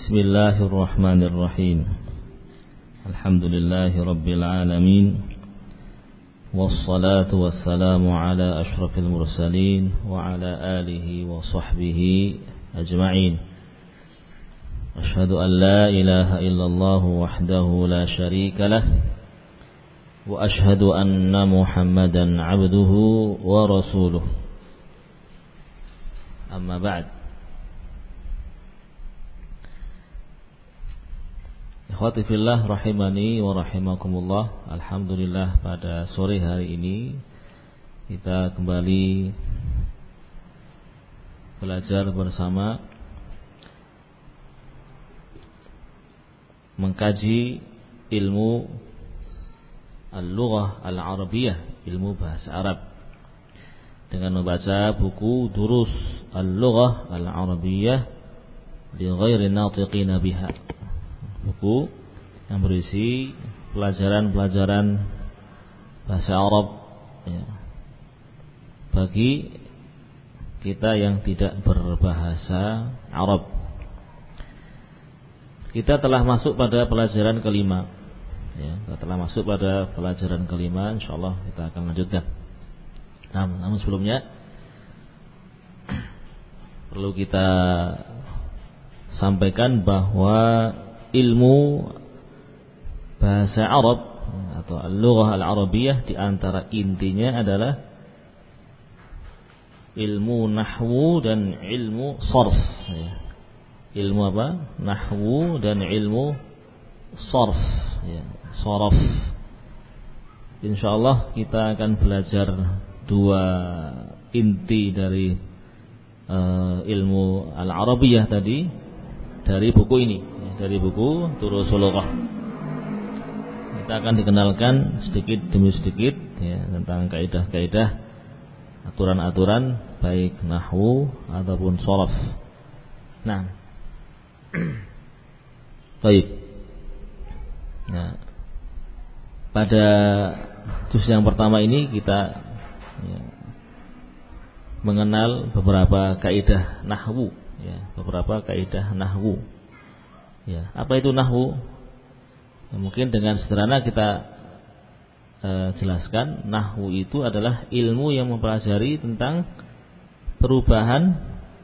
Bismillahirrahmanirrahim. Alhamdulillahi rabbil alamin. Wassalatu wassalamu ala ashrafil mursalin wa ala alihi wa sahbihi ajma'in. Ashhadu an la ilaha illallah wahdahu la syarika lah wa ashhadu anna Muhammadan 'abduhu wa rasuluh. Amma ba'd. Ikhwati fillah rahimani wa rahimakumullah. Alhamdulillah pada sore hari ini kita kembali belajar bersama mengkaji ilmu al-lughah al-arabiyah, ilmu bahasa Arab, dengan membaca buku Durus al-lughah al-arabiyah li ghairi natiqina biha, buku yang berisi pelajaran-pelajaran bahasa Arab ya, bagi kita yang tidak berbahasa Arab. Kita telah masuk pada pelajaran kelima ya, insyaallah kita akan lanjutkan. Namun sebelumnya perlu kita sampaikan bahwa ilmu bahasa Arab atau al-lughah al-arabiyah di antara intinya adalah ilmu nahwu dan ilmu sarf ya. Ilmu apa? Nahwu dan ilmu sarf ya, saraf. Insyaallah kita akan belajar dua inti dari ilmu al-arabiyah tadi dari buku ini, dari buku Durusul Lughah. Kita akan dikenalkan sedikit demi sedikit ya, tentang kaidah-kaidah, aturan-aturan baik nahwu ataupun sharaf. Nah, baik. Nah, pada juz yang pertama ini kita ya, mengenal beberapa kaidah nahwu ya, Ya, apa itu nahwu? Ya, mungkin dengan sederhana kita jelaskan, nahwu itu adalah ilmu yang mempelajari tentang perubahan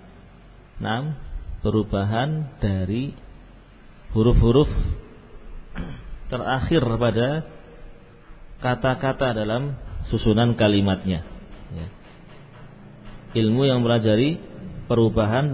dari huruf-huruf terakhir pada kata-kata dalam susunan kalimatnya. Ya. Ilmu yang mempelajari perubahan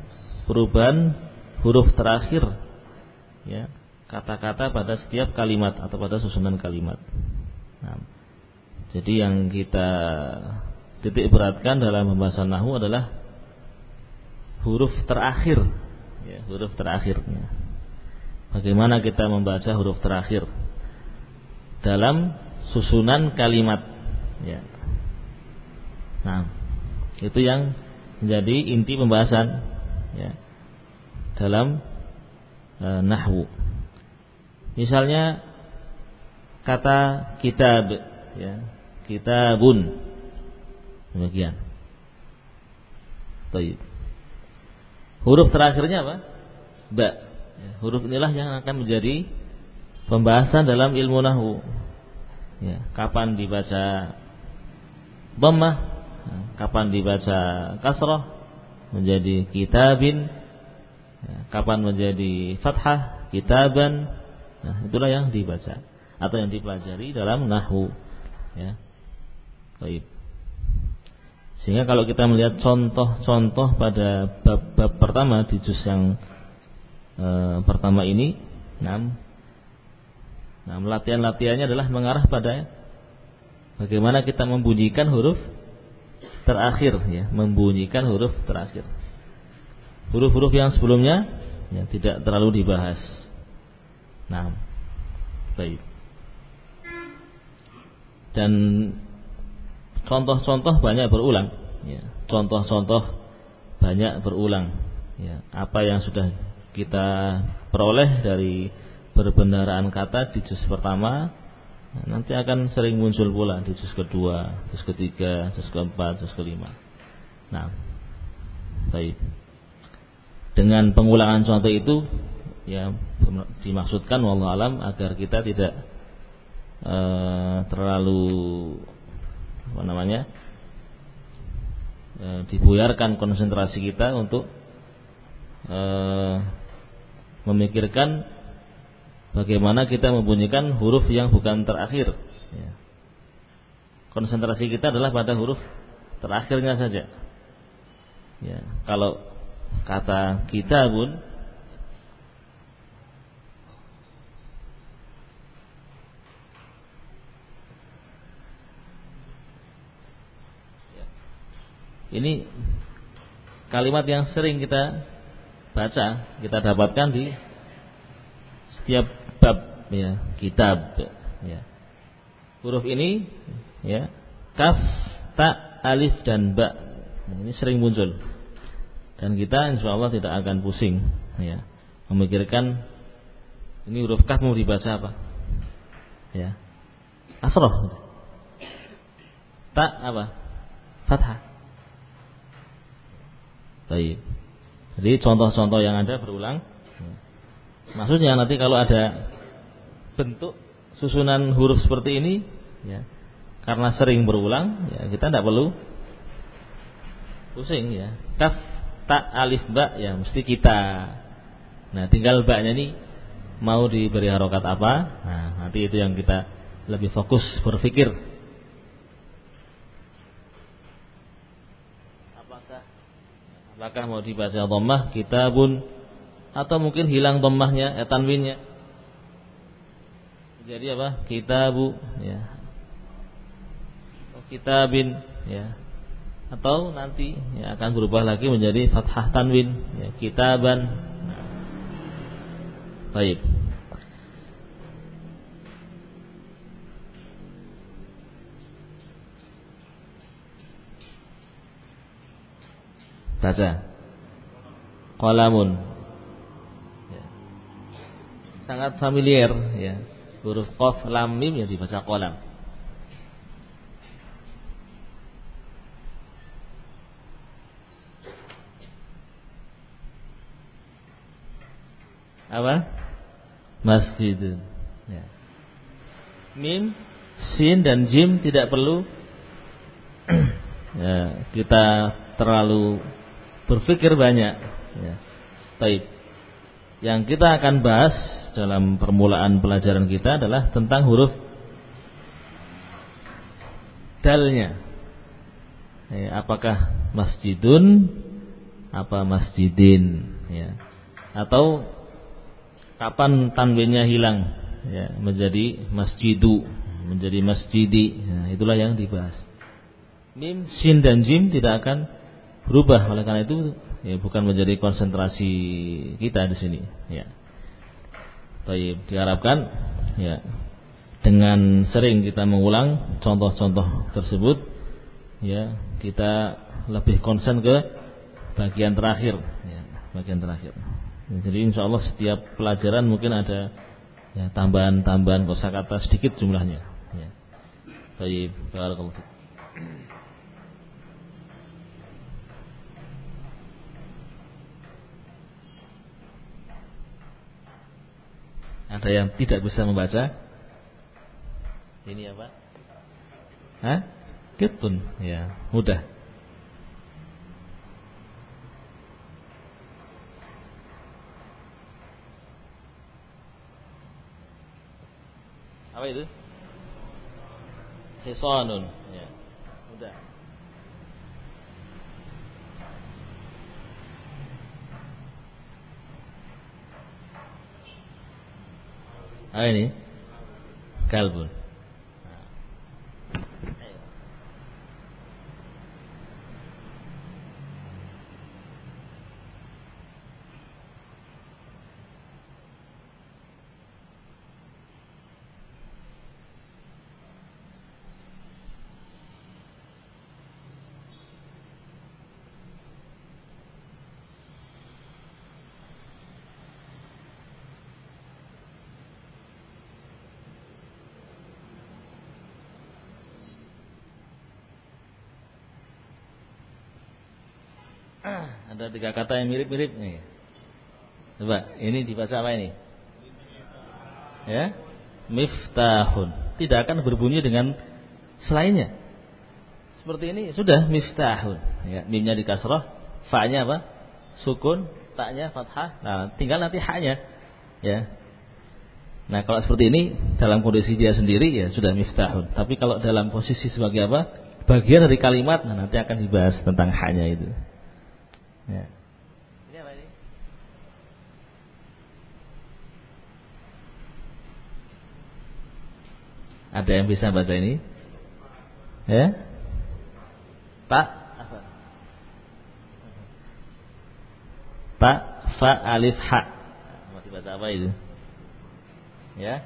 huruf terakhir ya, kata-kata pada setiap kalimat atau pada susunan kalimat. Nah, jadi yang kita titik beratkan dalam pembahasan nahwu adalah huruf terakhir ya, huruf terakhirnya. Bagaimana kita membaca huruf terakhir dalam susunan kalimat ya. Nah, itu yang menjadi inti pembahasan ya, dalam nahwu. Misalnya kata kitab ya, kitabun, demikian. Baik. Huruf terakhirnya apa? Ba. Ya, huruf inilah yang akan menjadi pembahasan dalam ilmu nahwu. Ya, kapan dibaca dhammah, kapan dibaca kasrah menjadi kitabin, ya, kapan menjadi fathah kitaban. Nah, itulah yang dibaca atau yang dipelajari dalam nahwu ya. Baik. Sehingga kalau kita melihat contoh-contoh pada bab pertama di juz yang pertama ini, latihan-latihannya adalah mengarah pada bagaimana kita membunyikan huruf terakhir ya, membunyikan huruf terakhir. Huruf-huruf yang sebelumnya ya, tidak terlalu dibahas. Nah, baik. Dan contoh-contoh banyak berulang ya. Contoh-contoh banyak berulang ya. Apa yang sudah kita peroleh dari perbendaharaan kata di juz pertama, nanti akan sering muncul pula di juz kedua, juz ketiga, juz keempat, juz kelima. Nah, baik. Dengan pengulangan contoh itu ya dimaksudkan wallahu alam agar kita tidak terlalu dibuyarkan konsentrasi kita untuk memikirkan bagaimana kita membunyikan huruf yang bukan terakhir. Ya. Konsentrasi kita adalah pada huruf terakhirnya saja. Ya, kalau kata kitabun ini kalimat yang sering kita baca, kita dapatkan di setiap bab ya, kitab ya. Huruf ini ya, kaf, ta, alif dan ba. Ini sering muncul. Dan kita insyaallah tidak akan pusing ya, memikirkan ini huruf kaf mau dibaca apa. Ya. Asroh. Ta apa? Fathah. Baik. Jadi contoh-contoh yang ada berulang. Maksudnya nanti kalau ada bentuk susunan huruf seperti ini, ya, karena sering berulang, ya, kita tidak perlu pusing ya. Kaf, ta, alif, ba, ya mesti kita. Nah, tinggal ba-nya ini mau diberi harokat apa? Nah, nanti itu yang kita lebih fokus berpikir. Apakah mau dibaca dhammah kitabun atau mungkin hilang dhammahnya, tanwinnya. Jadi apa? Kitabu ya. Kitabin ya. Atau nanti ya akan berubah lagi menjadi fathah tanwin ya, kitaban. Baik. Baca qalamun ya. Sangat familiar ya, huruf qaf lam mim yang dibaca qalam. Apa? Masjidun ya. Mim, sin dan jim tidak perlu ya, kita terlalu berpikir banyak ya. Baik. Yang kita akan bahas dalam permulaan pelajaran kita adalah tentang huruf dalnya ya, apakah masjidun apa masjidin ya, atau kapan tanwinnya hilang ya, menjadi masjidu, menjadi masjidi ya, itulah yang dibahas. Mim, sin dan jim tidak akan berubah, oleh karena itu ya, bukan menjadi konsentrasi kita di sini ya. Baik, diharapkan ya dengan sering kita mengulang contoh-contoh tersebut ya, kita lebih konsen ke bagian terakhir ya, bagian terakhir. Ya, jadi insyaallah setiap pelajaran mungkin ada ya, tambahan-tambahan kosakata sedikit jumlahnya ya. Baik, barakallahu fiik. Ada yang tidak bisa membaca? Ini apa? Hah? Kitun, ya, mudah. Apa itu? Hisanun, ya. Mudah. Apa ini? Kalbun. Ada 3 kata yang mirip-mirip nih. Coba, ini dibaca apa ini? Ya, miftahun. Tidak akan berbunyi dengan selainnya. Seperti ini sudah miftahun. Ya, mimnya di kasrah, fa-nya apa? Sukun, ta-nya fathah. Nah, tinggal nanti ha-nya. Ya. Nah, kalau seperti ini dalam kondisi dia sendiri ya sudah miftahun. Tapi kalau dalam posisi sebagai apa? Bagian dari kalimat, nah nanti akan dibahas tentang ha-nya itu. Ya. Ini apa ini? Ada yang bisa baca ini? Ya? Tak apa? Tak fa alif ha. Mau dibaca apa itu? Ya?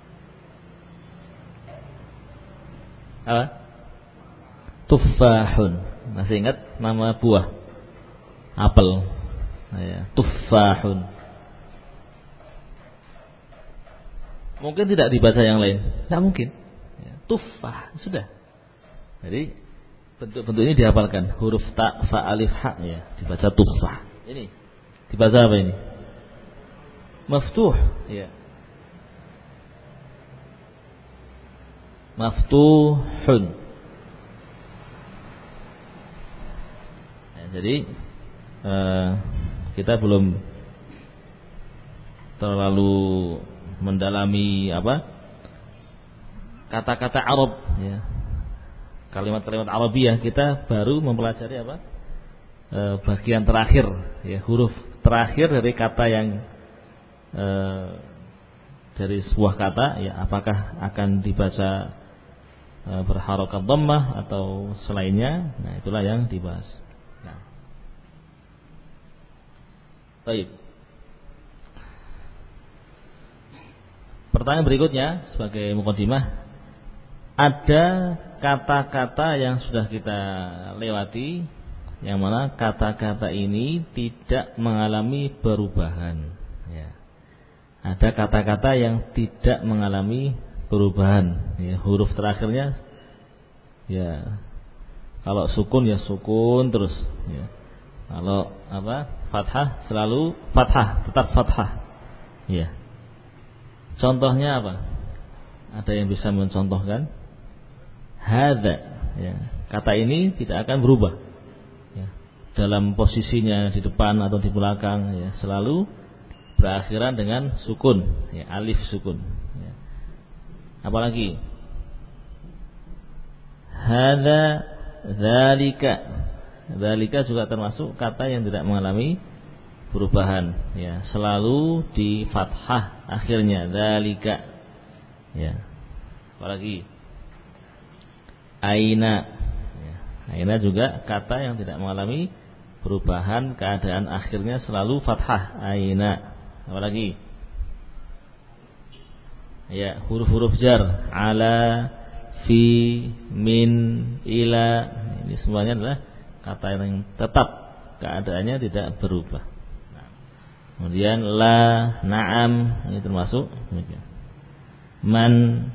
Apa? Tuffahun. Masih ingat nama buah? Apel. Ya, tuffahun. Mungkin tidak dibaca yang lain. Tidak mungkin. Ya, tuffah sudah. Jadi bentuk-bentuk ini dihafalkan. Huruf ta, fa, alif, ha ya, dibaca tuffah. Ini dibaca apa ini? Maftuh. Ya. Maftuhun. Ya, jadi kita belum terlalu mendalami apa kata-kata Arab ya. Kalimat-kalimat Arabiah kita baru mempelajari apa? Bagian terakhir ya, huruf terakhir dari kata yang dari sebuah kata ya, apakah akan dibaca berharokat dhammah atau selainnya. Nah, itulah yang dibahas. Nah. Baik. Pertanyaan berikutnya sebagai mukadimah, ada kata-kata yang sudah kita lewati, yang mana kata-kata ini tidak mengalami perubahan. Ya. Ada kata-kata yang tidak mengalami perubahan. Ya, huruf terakhirnya, ya, kalau sukun ya sukun terus. Ya. Kalau apa? Fathah selalu fathah, tetap fathah. Ya. Contohnya apa? Ada yang bisa mencontohkan? Hadza, ya. Kata ini tidak akan berubah ya. Dalam posisinya di depan atau di belakang ya, selalu berakhiran dengan sukun ya, alif sukun ya. Apalagi hadza, dzalika. Dzalika juga termasuk kata yang tidak mengalami perubahan ya, selalu di fathah akhirnya, dzalika ya. Apalagi aina ya. Aina juga kata yang tidak mengalami perubahan, keadaan akhirnya selalu fathah, aina. Apalagi ya, huruf-huruf jar, ala, fi, min, ila. Ini semuanya adalah kata yang tetap keadaannya tidak berubah. Nah, kemudian la, na'am, ini termasuk man.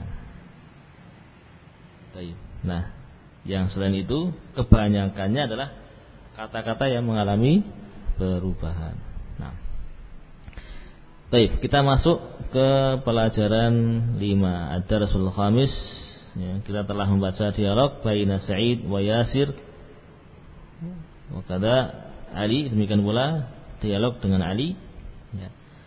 Nah, yang selain itu kebanyakannya adalah kata-kata yang mengalami perubahan. Nah, baik, kita masuk ke pelajaran 5, ad-darsul khamis. Ya, kita telah membaca dialog baina Sa'id wa Yasir, wa kada Ali, demikian pula dialog dengan Ali. Ya.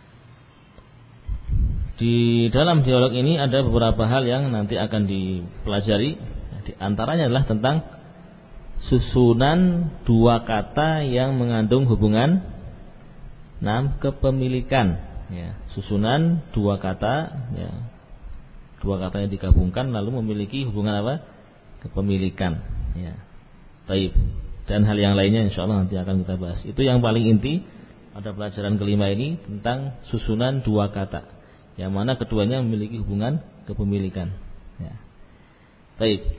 Di dalam dialog ini ada beberapa hal yang nanti akan dipelajari. Di antaranya adalah tentang susunan dua kata yang mengandung hubungan kepemilikan. Ya, susunan dua kata, ya, dua kata yang digabungkan lalu memiliki hubungan apa? Kepemilikan. Ya. Taib. Dan hal yang lainnya insya Allah nanti akan kita bahas. Itu yang paling inti pada pelajaran kelima ini, tentang susunan dua kata, yang mana keduanya memiliki hubungan kepemilikan. Ya. Taib.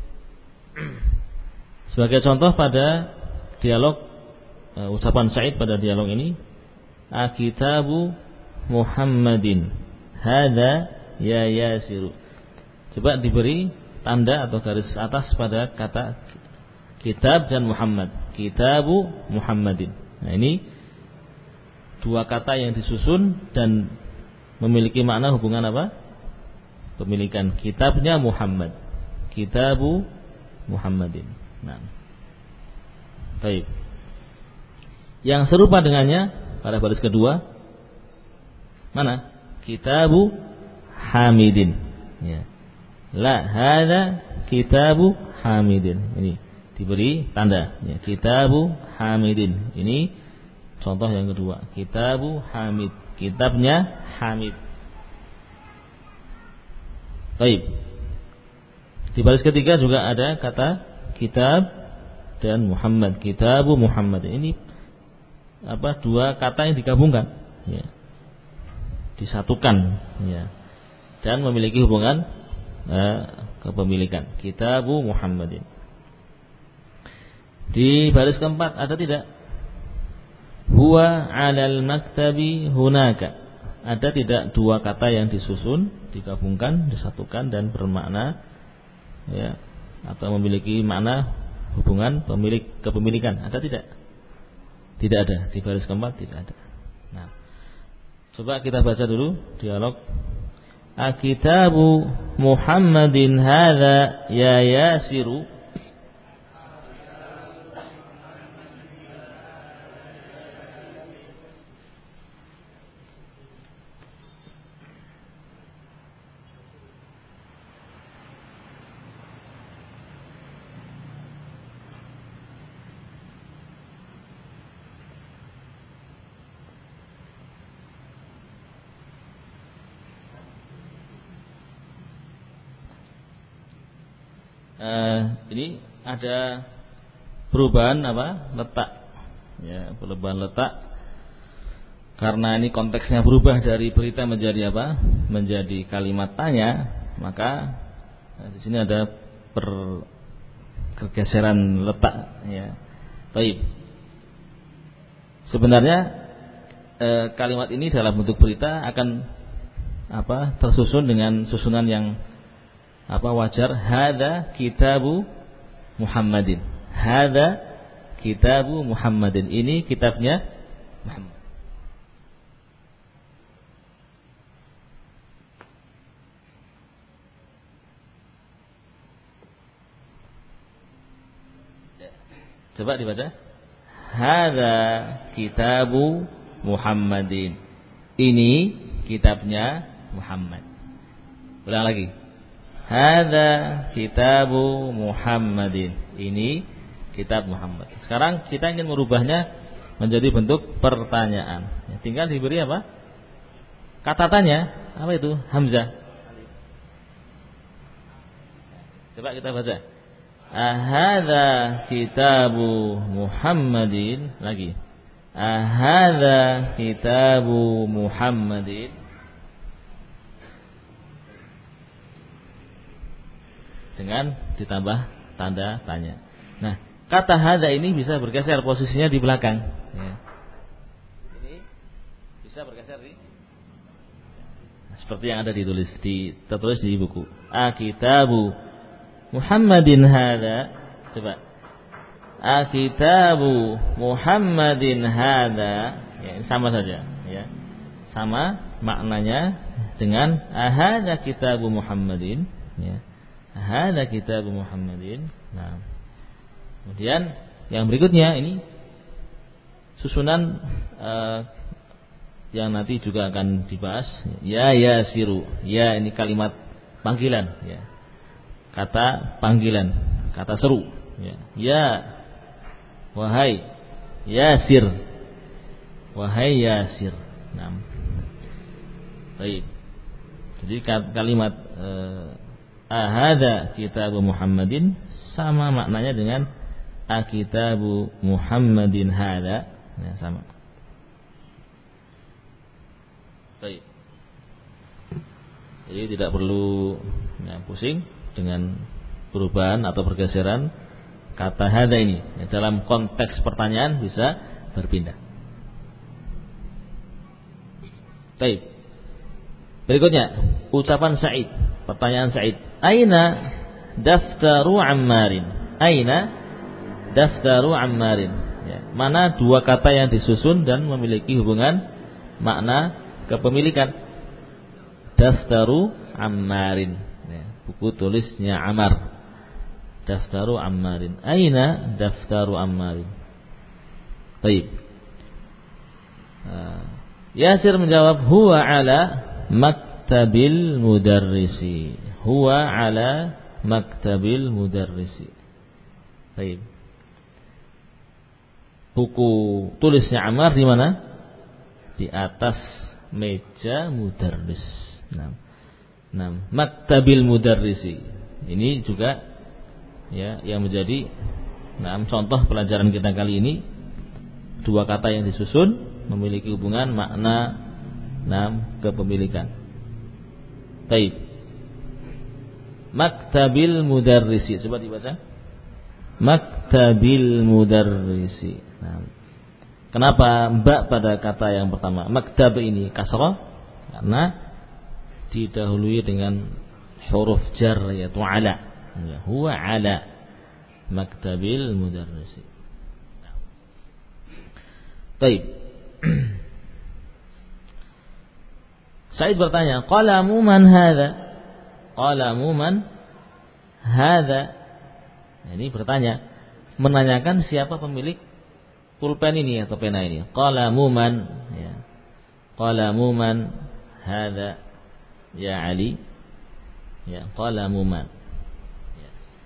Sebagai contoh pada dialog ucapan Sa'id pada dialog ini, akitabu Muhammadin hadza ya Yasiru. Coba diberi tanda atau garis atas pada kata kitab dan Muhammad. Kitabu Muhammadin. Nah, ini dua kata yang disusun dan memiliki makna hubungan apa? Pemilikan. Kitabnya Muhammad. Kitabu Muhammadin. Nah. Baik. Yang serupa dengannya pada baris kedua mana? Kitabu Hamidin. Ya. La hada kitabu Hamidin. Ini diberi tanda. Ya. Kitabu Hamidin. Ini contoh yang kedua. Kitabu Hamid. Kitabnya Hamid. Baik. Di baris ketiga juga ada kata kitab dan Muhammad. Kitabu Muhammad. Ini dua kata yang digabungkan, ya. Disatukan, ya. Dan memiliki hubungan kepemilikan. Kitabu Muhammadin. Di baris keempat ada tidak? Huwa 'alal maktabi hunaka. Ada tidak dua kata yang disusun, digabungkan, disatukan dan bermakna, ya, atau memiliki makna hubungan pemilik kepemilikan? Ada tidak? Tidak ada. Di baris keempat tidak ada. Nah, coba kita baca dulu dialog. Akitabu Muhammadin hadza ya Yasiru. Ini ada perubahan letak, ya, perubahan letak karena ini konteksnya berubah dari berita menjadi menjadi kalimat tanya, maka di sini ada pergeseran letak, ya. Baik. Sebenarnya kalimat ini dalam bentuk berita akan tersusun dengan susunan yang wajar. Hadza kitabu Muhammadin. Hadza kitabu Muhammadin. Ini kitabnya Muhammad. Coba dibaca. Hadza kitabu Muhammadin. Ini kitabnya Muhammad. Ulang lagi. Hadza kitabu Muhammadin. Ini kitab Muhammad. Sekarang kita ingin merubahnya menjadi bentuk pertanyaan. Ya, tinggal diberi kata tanya. Apa itu? Hamzah. Coba kita baca. Ahadza kitabu Muhammadin. Lagi. Ahadza kitabu Muhammadin. Dengan ditambah tanda tanya. Nah, kata hadza ini bisa bergeser posisinya di belakang, ya. Ini bisa bergeser seperti yang ada tertulis di buku. Akitabu Muhammadin hadza. Coba. Akitabu Muhammadin hadza. Ya, sama saja, ya. Sama maknanya dengan ahadza kitabu Muhammadin, ya. Hadza kitab Muhammadin. Nah, kemudian yang berikutnya ini susunan yang nanti juga akan dibahas. Ya Yasiru. Ya ini kalimat panggilan, ya. Kata panggilan, kata seru, ya. Ya wahai Yasir. Wahai Yasir. Nah. Baik. Jadi kalimat ahadza kitabu Muhammadin sama maknanya dengan akitabu Muhammadin hadza, ya, sama. Baik. Jadi tidak perlu pusing dengan perubahan atau pergeseran kata hadza ini. Ya, dalam konteks pertanyaan bisa berpindah. Baik. Berikutnya ucapan Sa'id, pertanyaan Sa'id. Aina daftaru Ammarin? Aina daftaru Ammarin? Ya, mana dua kata yang disusun dan memiliki hubungan makna kepemilikan. Daftaru Ammarin, ya, buku tulisnya Ammar. Daftaru Ammarin. Aina daftaru Ammarin? Baik. Yasir menjawab, huwa ala maktabil mudarrisi. Huwa ala maktabil mudarrisi. Baik. Buku tulisnya Ammar di mana? Di atas meja mudarris. Nah, maktabil mudarrisi. Ini juga ya yang menjadi contoh pelajaran kita kali ini. Dua kata yang disusun memiliki hubungan makna kepemilikan. Baik. Maktabil mudarrisi. Coba dibaca. Maktabil mudarrisi. Kenapa mbak pada kata yang pertama? Maktab ini kasrah karena didahului dengan huruf jar yaitu ala. Huwa ala maktabil mudarrisi. Baik. Said bertanya, qalamu man hadza? Qalamu man hadza? Ini bertanya, menanyakan siapa pemilik pulpen ini atau pena ini. Qalamu man, ya. Qalamu man hadza ya Ali? Ya, qalamu man. Ya.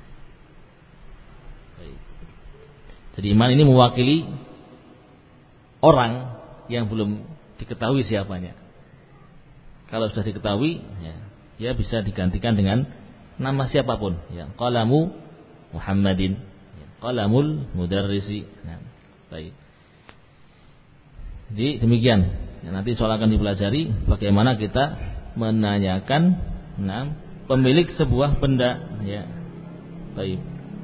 Baik. Jadi man ini mewakili orang yang belum diketahui siapanya. Kalau sudah diketahui, ya bisa digantikan dengan nama siapapun. Ya, qalamu Muhammadin, ya, qalamul mudarrisi. Baik. Jadi demikian. Ya, nanti soal akan dipelajari bagaimana kita menanyakan pemilik sebuah benda. Ya. Baik.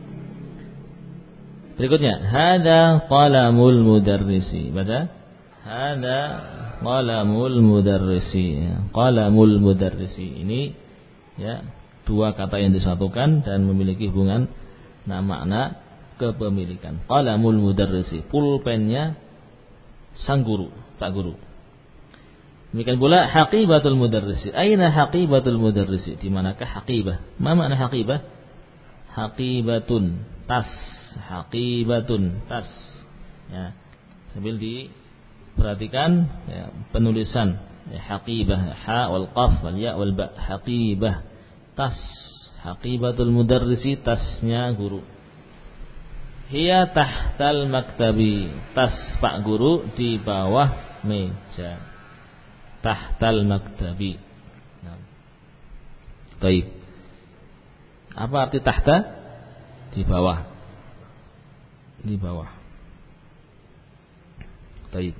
Berikutnya, hadza qalamul mudarrisi. Baca. Hadza qalamul mudarrisi. Qalamul mudarrisi. Ini ya dua kata yang disatukan dan memiliki hubungan makna kepemilikan. Qalamul mudarrisi, pulpennya sang guru, Pak Guru. Demikian pula haqibatul mudarrisi. Aina haqibatul mudarrisi? Di manakah haqibah? Ma makna haqibah? Haqibatun, tas. Haqibatun, tas. Ya, sambil diperhatikan ya, penulisan ya, haqibah, ha wal qaf wal ya wal ba. Haqibah, tas. Haqibatul mudarrisi, tasnya guru. Hiya tahtal maktabi, tas Pak Guru di bawah meja. Tahtal maktabi. Baik. Apa arti tahta? Di bawah. Di bawah. Baik.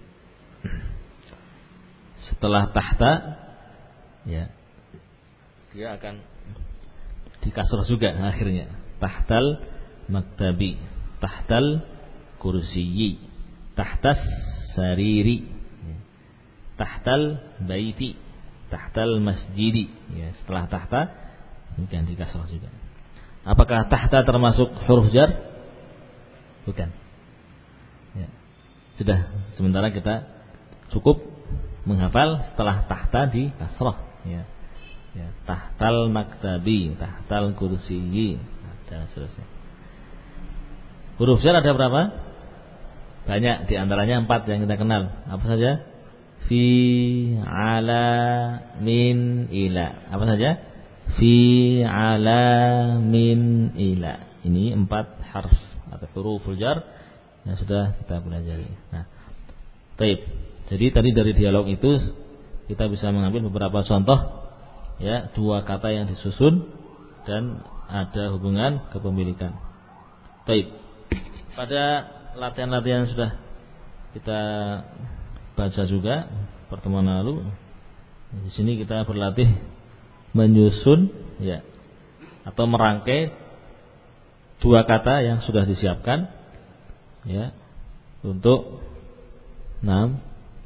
Setelah tahta, ya, dia akan dikasrah juga akhirnya. Tahtal maktabi, tahtal kursiyi, tahtas sariri, tahtal baiti, tahtal masjidi. Ya, setelah tahta bukan dikasrah juga. Apakah tahta termasuk huruf jar? Bukan. Ya. Sudah, sementara kita cukup menghafal setelah tahta di kasrah. Ya. Ya, tahtal maktabi, tahtal kursiyi, dan seterusnya. Huruf jar ada berapa? Banyak, di antaranya 4 yang kita kenal. Apa saja? Fi, ala, min, ila. Apa saja? Fi, ala, min, ila. Ini 4 harf atau huruful jar yang sudah kita pelajari. Nah, baik. Jadi tadi dari dialog itu kita bisa mengambil beberapa contoh ya, dua kata yang disusun dan ada hubungan kepemilikan. Baik. Pada latihan-latihan sudah kita baca juga pertemuan lalu. Di sini kita berlatih menyusun ya atau merangkai dua kata yang sudah disiapkan ya untuk 6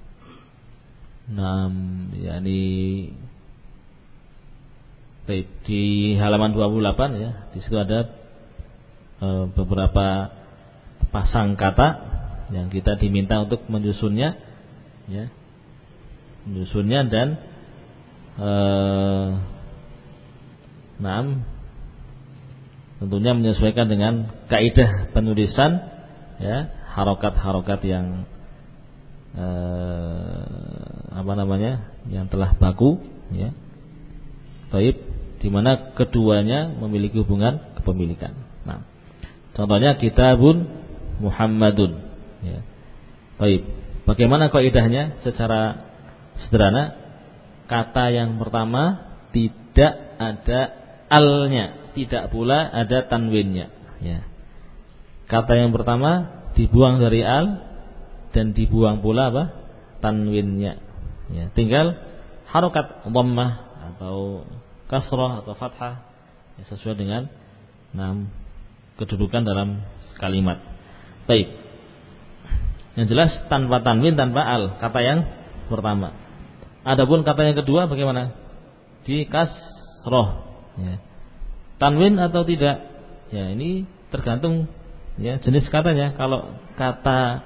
yakni baik, di halaman 28 ya, di situ ada beberapa pasang kata yang kita diminta untuk menyusunnya ya. menyusunnya dan tentunya menyesuaikan dengan kaidah penulisan, ya, harokat-harokat yang yang telah baku, ya. Taib, di mana keduanya memiliki hubungan kepemilikan. Nah, contohnya kitabun Muhammadun, ya. Taib. Bagaimana kaidahnya secara sederhana? Kata yang pertama tidak ada alnya, tidak pula ada tanwinnya, ya. Kata yang pertama dibuang dari al dan dibuang pula tanwinnya, ya. Tinggal harokat dhammah atau kasrah atau fathah, ya, sesuai dengan kedudukan dalam kalimat. Baik. Yang jelas tanpa tanwin, tanpa al, kata yang pertama. Adapun kata yang kedua bagaimana? Di kasrah, ya. Tanwin atau tidak? Ya, ini tergantung, ya, jenis katanya. Kalau kata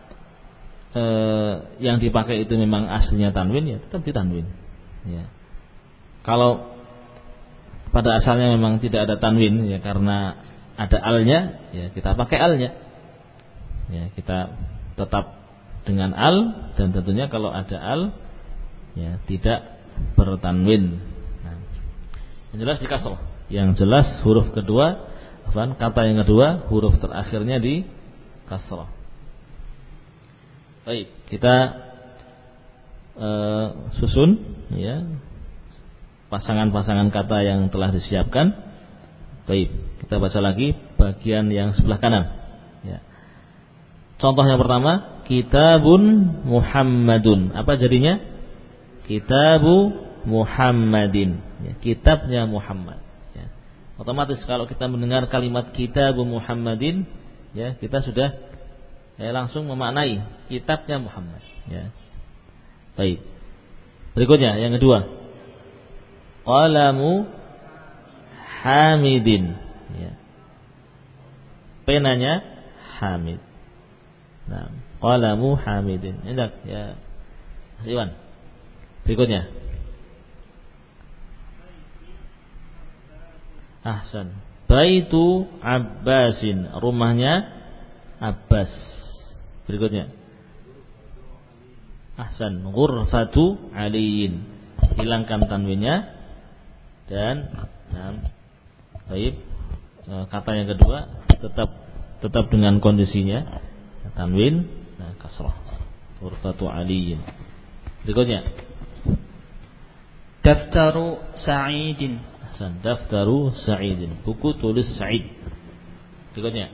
yang dipakai itu memang aslinya tanwin, ya tetap ditanwin, ya. Kalau pada asalnya memang tidak ada tanwin, ya, karena ada alnya, ya kita pakai alnya, ya, kita tetap dengan al, dan tentunya kalau ada al, ya tidak bertanwin. Nah, yang jelas di kasrah, yang jelas huruf kedua, kata yang kedua huruf terakhirnya di kasrah. Baik, kita susun, ya, pasangan-pasangan kata yang telah disiapkan. Baik, kita baca lagi bagian yang sebelah kanan, ya. Contoh yang pertama, kitabun Muhammadun. Apa jadinya? Kitabu Muhammadin, ya, kitabnya Muhammad, ya. Otomatis kalau kita mendengar kalimat kitabu Muhammadin, ya, kita sudah langsung memaknai kitabnya Muhammad, ya. Baik. Berikutnya yang kedua, qalamu Hamidin, ya. Penanya Hamid. Nah, qalamu Hamidin. Enak, ya, Mas Iwan. Berikutnya, ahsan, baitu Abbasin, rumahnya Abbas. Berikutnya, ahsan, ghurfatu Aliin, hilangkan tanwinnya dan baik, kata yang kedua tetap dengan kondisinya tanwin, kasrah, ghurfatu Aliin. Berikutnya, daftaru Sa'idin. ahsan, daftaru Sa'idin, buku tulis Sa'id. Berikutnya,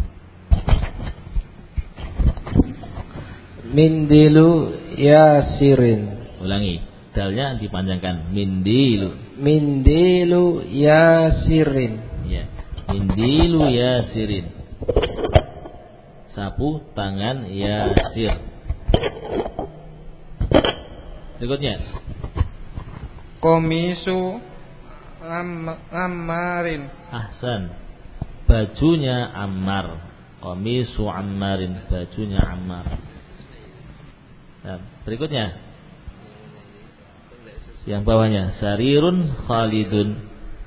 mindilu Yasirin. ulangi, dalnya dipanjangkan, mindilu. Mindilu Yasirin, Ya, mindilu Yasirin, sapu tangan Yasir. Berikutnya, Komisu Ammarin. ahsan, bajunya Ammar. Qamisu Ammarin, bajunya Ammar. Nah, berikutnya, yang bawahnya, sarirun Khalidun.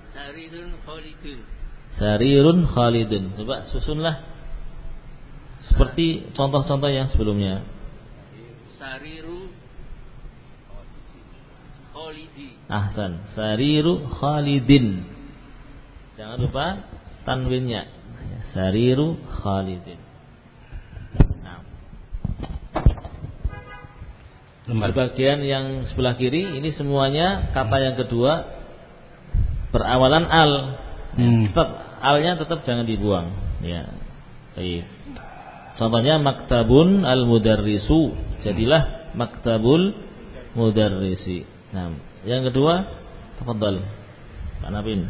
Sarirun Khalidun. Coba susunlah seperti contoh-contoh yang sebelumnya. Sariru Khalidi. Ahsan, sariru Khalidin. Jangan lupa tanwinnya. Sariru Khalidin. Nah, di bagian yang sebelah kiri ini semuanya kata yang kedua berawalan al. Tetap alnya tetap jangan dibuang, ya. Baik. Contohnya maktabun al-mudarrisu, jadilah maktabul mudarrisi. Nah, yang kedua, tafadhal, Pak Nabin.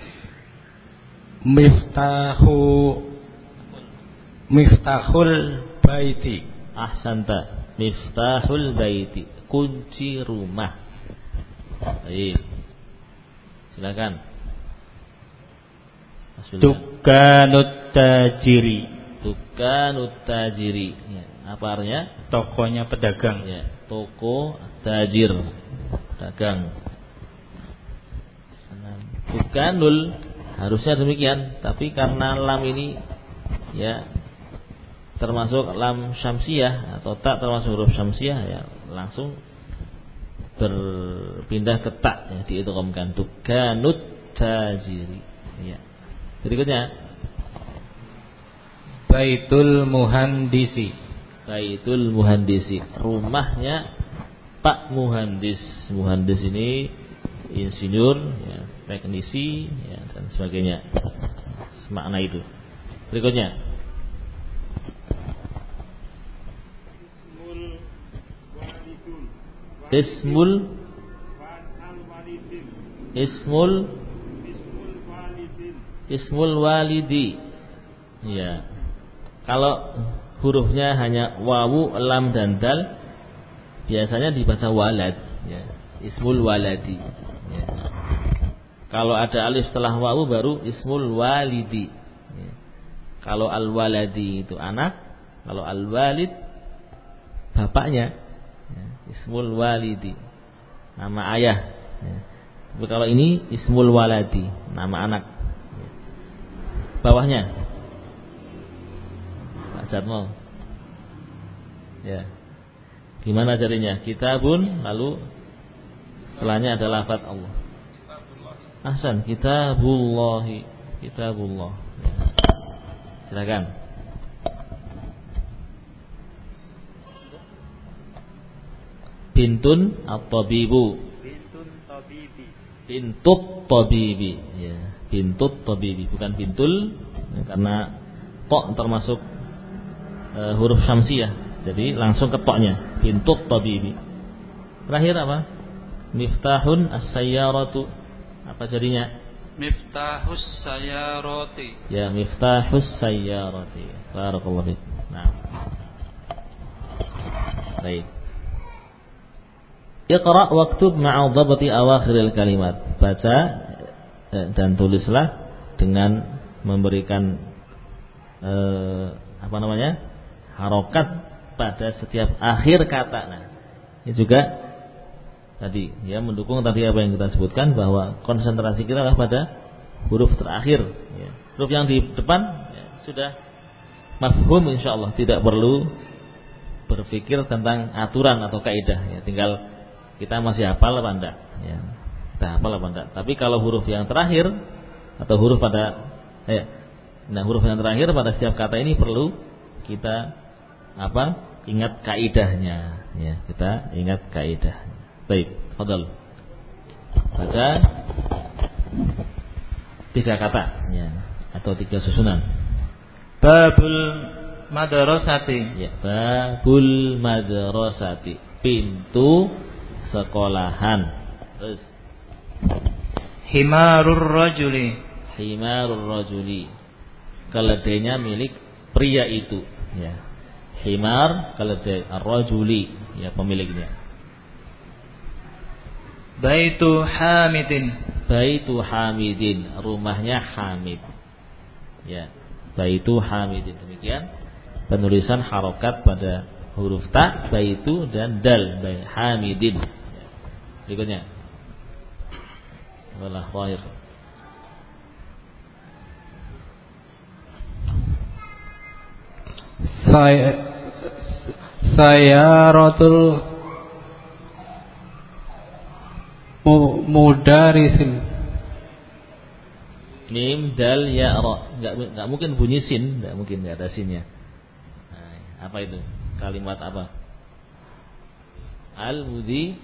Miftahul baiti. Ahsanta, miftahul baiti, kunci rumah. Baik. Silakan. Dukkanut tajiri. Dukkanut tajiri, ya, apa artinya? Tokonya pedagang. Ya. toko, tajir, dagang. Tukanul harusnya demikian, tapi karena lam ini ya termasuk lam syamsiyah atau tak termasuk huruf syamsiyah, ya langsung berpindah ke tak, ya, diidghamkan. Tukanut tajiri. Ya. Berikutnya Baitul muhandisi. Baitul muhandisi, rumahnya Pak Muhandis. Muhandis ini insinyur, ya, teknisi, ya, dan sebagainya. Semakna itu. Berikutnya Ismul walidi. Ya. Kalau hurufnya hanya wawu, lam dan dal, biasanya dibaca walad, ya. Ismul waladi. Ya. Kalau ada alif setelah wawu baru ismul walidi. Ya. Kalau al-waladi itu anak, kalau al-walid bapaknya, ya. Ismul walidi, nama ayah. Ya. Tapi kalau ini ismul waladi, nama anak. Ya. Bawahnya Pak Jatmo. Ya. Gimana jadinya? Kitabun, lalu setelahnya ada lafaz Allah. Ahsan, kitabullahi. Kitabullah. Ya. Silakan. Bintun at-tabibu. Bintut tabibi. Ya, bintut tabibi, bukan bintul, ya, karena tok termasuk huruf syamsiyah. Jadi langsung ke toknya. Bintut tabibi. Terakhir apa? Miftahun as-sayyaratu. Apa jadinya? Miftahus sayyarati. Ya, miftahus sayyarati. Barakallahu fiik. Nah. Baik. Iqra waktub ma'a dhabti awakhiril kalimat. Baca dan tulislah dengan memberikan harokat pada setiap akhir kata. Nah, ini juga tadi ya mendukung tadi apa yang kita sebutkan, bahwa konsentrasi kita adalah pada huruf terakhir. Ya. Huruf yang di depan ya, sudah mafhum insyaallah, tidak perlu berpikir tentang aturan atau kaidah. Ya, tinggal kita masih hafal apa enggak. Ya, kita hafal apa enggak. Tapi kalau huruf yang terakhir atau huruf pada huruf yang terakhir pada setiap kata ini perlu kita ingat kaidahnya. Ya, kita ingat kaidah. Baik, fadhal. Baca 3 kata, ya, atau 3 susunan. Babul madrasati. Ya, babul madrasati, pintu sekolahan. Terus Himarur rajuli. Himarur rajuli, keledainya milik pria itu, ya. Himar keledai, ar-rajuli, ya, pemiliknya. Baitu hamidin. Baitu hamidin, rumahnya Hamid. Ya, baitu hamidin. Demikian penulisan harokat pada huruf ta, baitu dan dal, bait hamidin. Ya. Berikutnya. Wallah khair. Sayaratul mudarisin. Mim dal ya ra, enggak mungkin bunyi sin, enggak mungkin, enggak ada sinnya. Nah, apa itu? Kalimat apa? Al mudiri,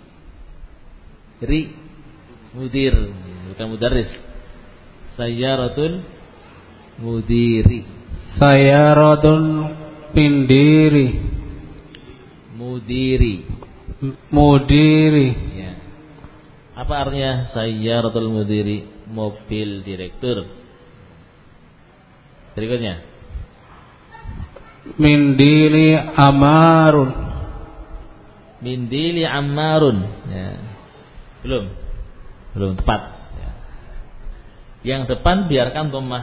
mudir, bukan mudarris. Sayyaratul mudiri. Sayaratul pindiri. Mudiri. Ya. Apa artinya sayyaratul mudiri? Mobil direktur. Berikutnya. Mindili amarun. Mindili ammarun. Ya. Belum tepat. Ya. Yang depan biarkan dhammah.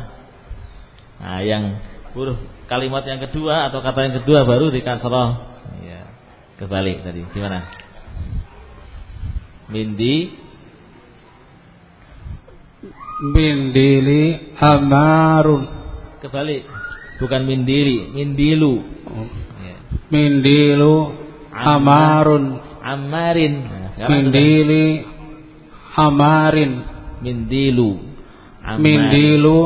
Nah, yang huruf kalimat yang kedua atau kata yang kedua baru di kasrah. Ya. Kebalik tadi. Gimana? Mindili amarun. Kebalik. Bukan mindili, mindilu. Ya. Mindilu amarun. Ammarin. Nah, Mindili amarin. Mindilu. Mindilu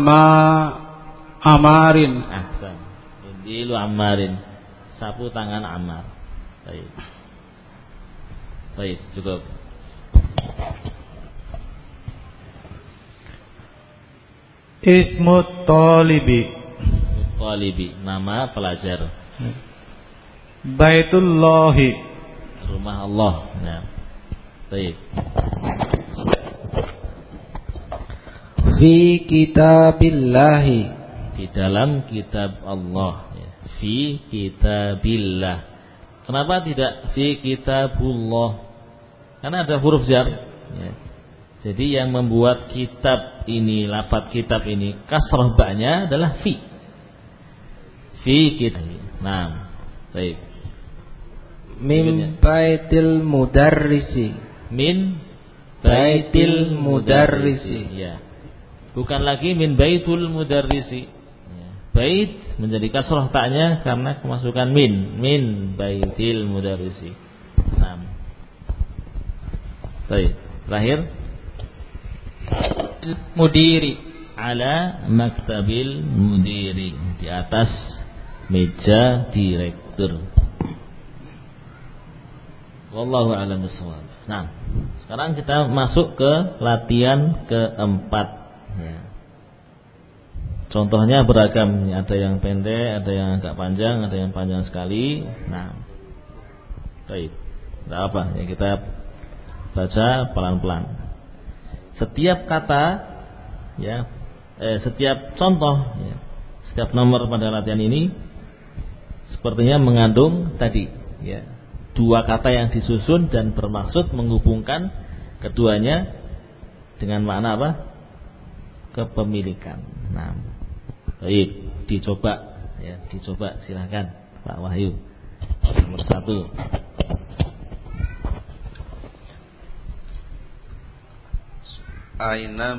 amarin. Ahsan. Mindilu ammarin. Sapu tangan Ammar. Baik. Baik, cukup. Ismu talibi. Talibi, nama pelajar. Baitullahi. Rumah Allah. Nah. Baik. Fi kitabillahi. Di dalam kitab Allah. Ya. Fi kitabillah. Kenapa tidak fi kitabullah? Karena ada huruf jar. Ya. Jadi yang membuat kitab ini, lafaz kitab ini kasrah ba-nya adalah fi. Fi kitab. Nah, baik. Min baitil mudarrisi. Min Baitil mudarrisi. Ya. Bukan lagi min baitul mudarrisi. Ya. Bait menjadi kasrah ta-nya karena kemasukan min baitil mudarrisi. Nah. Baik. Terakhir Mudiri. Ala maktabil mudiri. Di atas meja direktur. Wallahu a'lam bishawab. Nah, sekarang kita masuk ke latihan keempat. Ya. Contohnya beragam. Ada yang pendek, ada yang agak panjang, ada yang panjang sekali. Nah, baik. Tidak apa? Ya, kita baca pelan-pelan. Setiap kata, ya, setiap contoh, ya, setiap nomor pada latihan ini sepertinya mengandung tadi, ya, dua kata yang disusun dan bermaksud menghubungkan keduanya dengan makna apa? Kepemilikan. Nah, baik, dicoba, ya, dicoba, silahkan Pak Wahyu. Nomor 1. Aina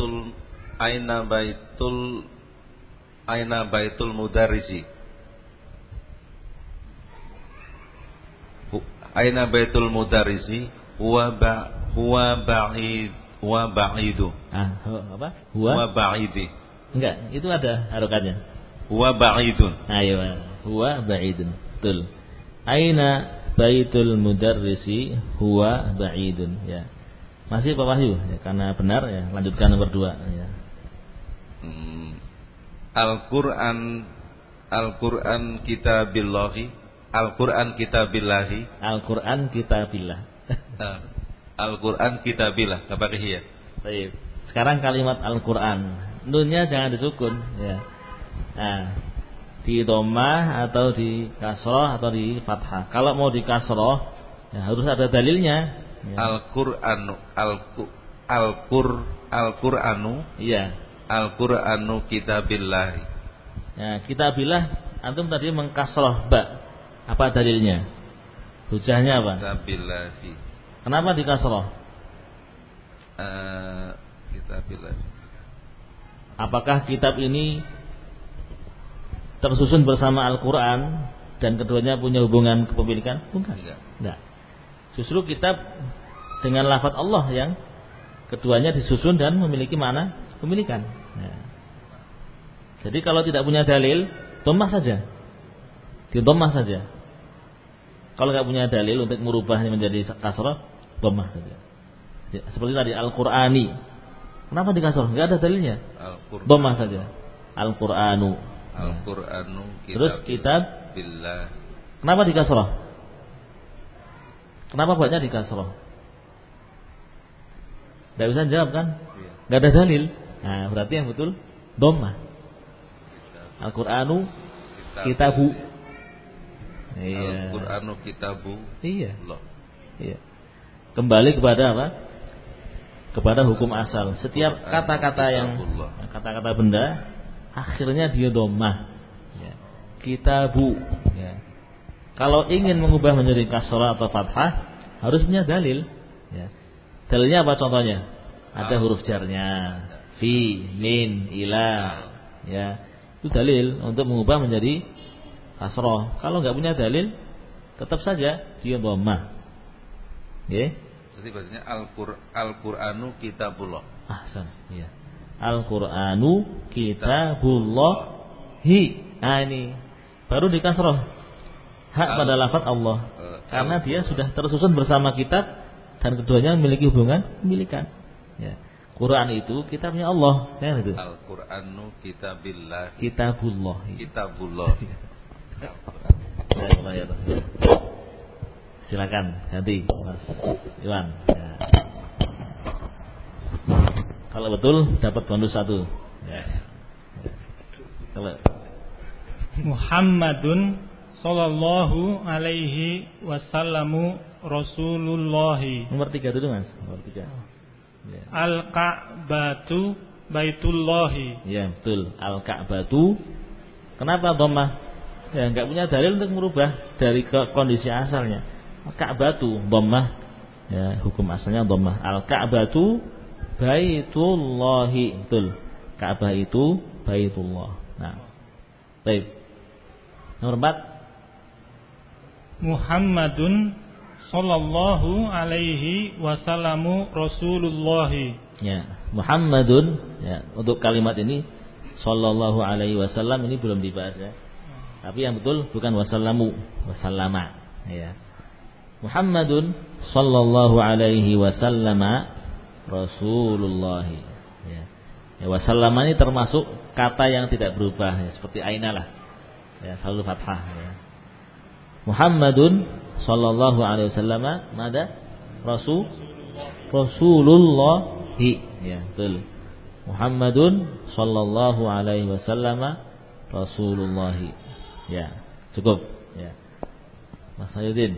baitul mudarrisi. Aina baitul mudarrisi huwa ba'idu. Apa? Huwa ba'idi. Enggak, itu ada harokatnya. Huwa ba'idun. Ayo, huwa ba'idun. Betul. Aina baitul mudarrisi huwa ba'idun, ya. Masih Pak Wahyu, ya, karena benar, ya, lanjutkan nomor 2, ya. Al-Qur'an kitabillahi. Al-Qur'an kitabillah. Al-Qur'an kitabillah. Enggak pakai hiya. Baik. Sekarang kalimat Al-Qur'an. Nunnya jangan disukun, ya. Nah, di dhammah atau di kasroh atau di fathah. Kalau mau di kasroh, ya, harus ada dalilnya. Ya. Al-Qur'anu iya. Al-Qur'anu kitabillah. Ya, kitabillah antum tadi mengkasroh ba. Apa dalilnya? Hujahnya apa? Kitabillah. Kenapa dikasroh? Kitabillah. Apakah kitab ini tersusun bersama Al-Qur'an dan keduanya punya hubungan kepemilikan? Bukan. Enggak. Justru kitab dengan lafaz Allah yang keduanya disusun dan memiliki makna kepemilikan. Ya. Jadi kalau tidak punya dalil, dhammah saja. Di dhammah saja. Kalau nggak punya dalil untuk merubahnya menjadi kasrah, dhammah saja. Seperti tadi Al-Qur'ani. Kenapa dikasrah? Enggak ada dalilnya. Dhammah saja. Al-Qur'anu. Al-Qur'anu. Terus kitab billah. Kenapa dikasrah? Kenapa buatnya dikasrah? Tidak bisa jawab kan? Enggak ada dalil. Nah, berarti yang betul dhammah. Al-Qur'anu kitabu. Iya. Al-Qur'anu kitabu. Iya. Iya. Kembali kepada apa? Kepada hukum asal. Setiap kata-kata yang kata-kata benda akhirnya dia dhammah. Ya. Kitabu. Ya. Kalau ingin mengubah menjadi kasrah atau fathah harus punya dalil. Ya. Dalilnya apa contohnya? Ada huruf jarnya, fi, min, ila. Ya, itu dalil untuk mengubah menjadi kasrah. Kalau nggak punya dalil, tetap saja dia dhammah. Nggih. Jadi bahasanya Al-Qur'anu kitabullah. Ahsan. Iya. Al-Qur'anu kitabullahi. Nah ini baru di kasrah. Hak pada lafaz Allah. Karena dia sudah tersusun bersama kitab dan keduanya memiliki hubungan pemilikan. Ya. Quran itu kitabnya Allah, kan itu. Al-Qur'anu kitabillah. Kitabullah. Kitabullah. Ya. Silakan ganti Mas Iwan. Ya. Kalau betul dapat bonus 1. Ya. Kalau Muhammadun sallallahu alaihi wasallamu Rasulullahi. Nomor 3 dulu Mas. Nomor 3. Ya. Al-Ka'batu Baitullahi. Ya betul. Al-Ka'batu. Kenapa dhammah? Ya enggak punya dalil untuk merubah dari kondisi asalnya. Ka'batu dhammah. Ya, hukum asalnya dhammah. Al-Ka'batu Baitullahi. Betul. Ka'bah itu Baitullah. Nah. Baik. Nomor 4. Muhammadun sallallahu alaihi wasallamu Rasulullahi. Ya, Muhammadun ya, untuk kalimat ini sallallahu alaihi wasallam ini belum dibahas ya. Tapi yang betul bukan wasallamu, wasallama ya. Muhammadun sallallahu alaihi wasallama Rasulullahi ya. Ya, wasallama ini termasuk kata yang tidak berubah ya, seperti ainalah. Ya, selalu fathah ya. Muhammadun sallallahu alaihi wasallam mada Rasulullahi ya betul. Muhammadun sallallahu alaihi wasallam Rasulullahi. Ya, cukup ya. Mas Hayudin.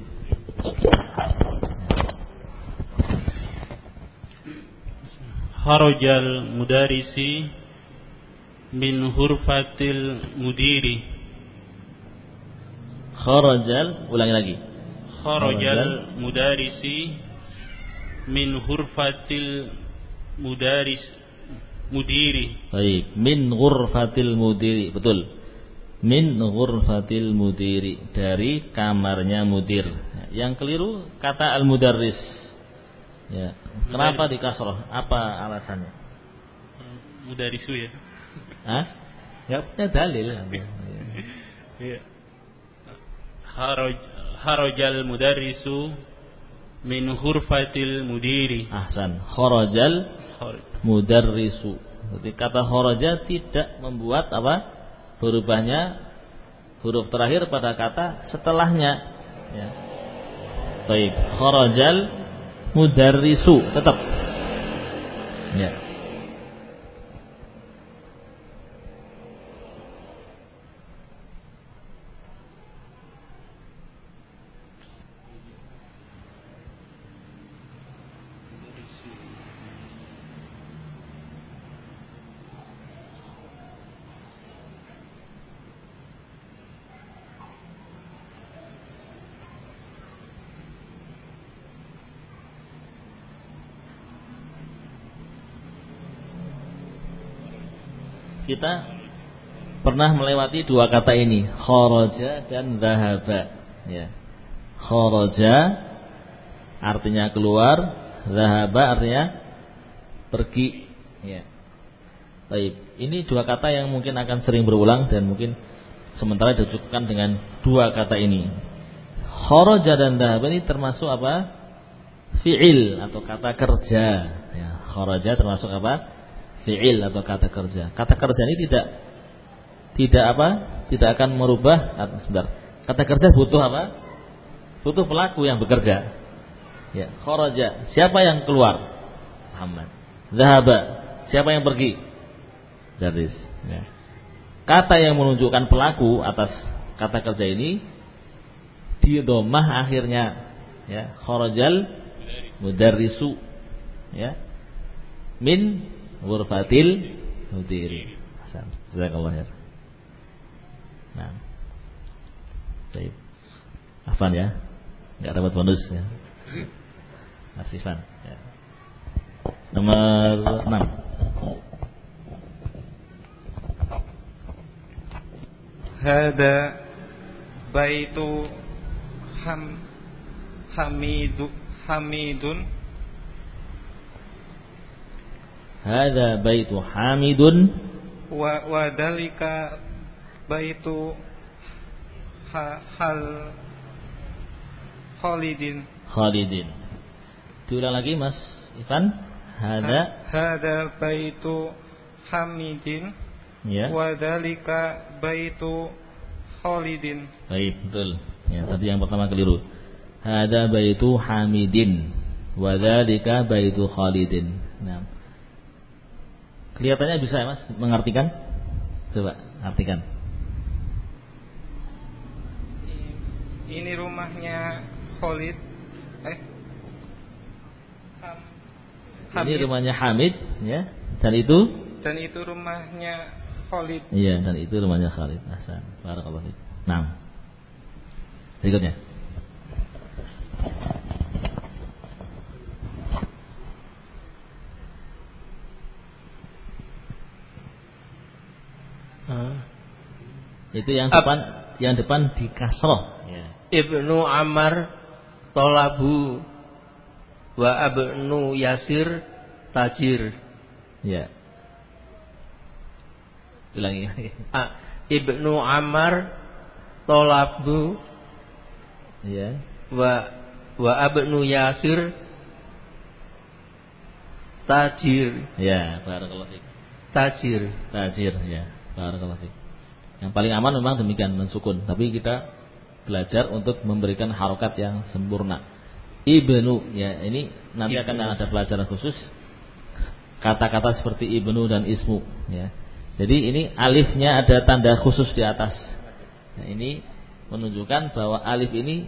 Kharajal mudarisi min hurfatil mudiri. Kharajal, ulangi lagi. Kharajal mudarisi min hurfatil mudiri. Baik, min ghurfatil mudiri, betul. Min ghurfatil mudiri, dari kamarnya mudir. Yang keliru kata al-mudarris. Ya. Kenapa di kasrah? Apa alasannya? Mudarisu ya. Hah? Enggak punya dalil. Iya. Kharajal mudarrisu min hurfatil mudiri. Ahsan. Kharajal mudarrisu. Jadi kata kharaja tidak membuat apa? Berubahnya huruf terakhir pada kata setelahnya. Ya. Baik. Kharajal mudarrisu tetap. Ya. Kita pernah melewati dua kata ini, kharaja dan dhahaba. Ya. Kharaja artinya keluar, dhahaba artinya pergi. Ya. Baik, ini dua kata yang mungkin akan sering berulang dan mungkin sementara dicukupkan dengan dua kata ini. Kharaja dan dhahaba ini termasuk apa? Fi'il atau kata kerja. Ya, kharaja termasuk apa? Fi'il atau kata kerja. Kata kerja ini tidak akan merubah. Sebentar. Kata kerja butuh apa? Butuh pelaku yang bekerja. Ya, kharaja. Siapa yang keluar? Muhammad. Dhahaba. Siapa yang pergi? Daris. Ya. Kata yang menunjukkan pelaku atas kata kerja ini di dhammah akhirnya. Ya, kharajal mudarrisu. Ya. Min ghurfatil mudiri. Jazakallahu khair. Nah. Baik. Afan ya, nggak dapat bonus ya. Asifan. Ya. Nomor 6. Hada baitu hamidun. Hada baitu hamidun. Wa dalika baitu Khalidin. Diulang lagi Mas Ivan. Hada baitu hamidin. Ya. Wa dalika baitu Khalidin. Baik, betul. Ya, tadi yang pertama keliru. Hada baitu hamidin wa dzalika baitu Khalidin. Nah. Kelihatannya bisa ya Mas mengartikan? Coba artikan. Ini rumahnya Khalid. Ini rumahnya Hamid ya. Dan itu rumahnya Khalid. Iya, dan itu rumahnya Khalid. Ahsan. Barakallahu fiik. Nah. Berikutnya. Itu yang depan di kasroh ya. Ibnu Ammar tolabu wa abnu Yasir tajir. Ya. Ulangi. Ibnu Ammar tolabu ya. Wa abnu Yasir tajir. Ya, barakallahu fiik. Tajir ya. Barakallahu fiik. Yang paling aman memang demikian mensukun, tapi kita belajar untuk memberikan harokat yang sempurna. Ibnu ya, ini nanti akan ada pelajaran khusus kata-kata seperti ibnu dan ismu ya. Jadi ini alifnya ada tanda khusus di atas. Nah, ini menunjukkan bahwa alif ini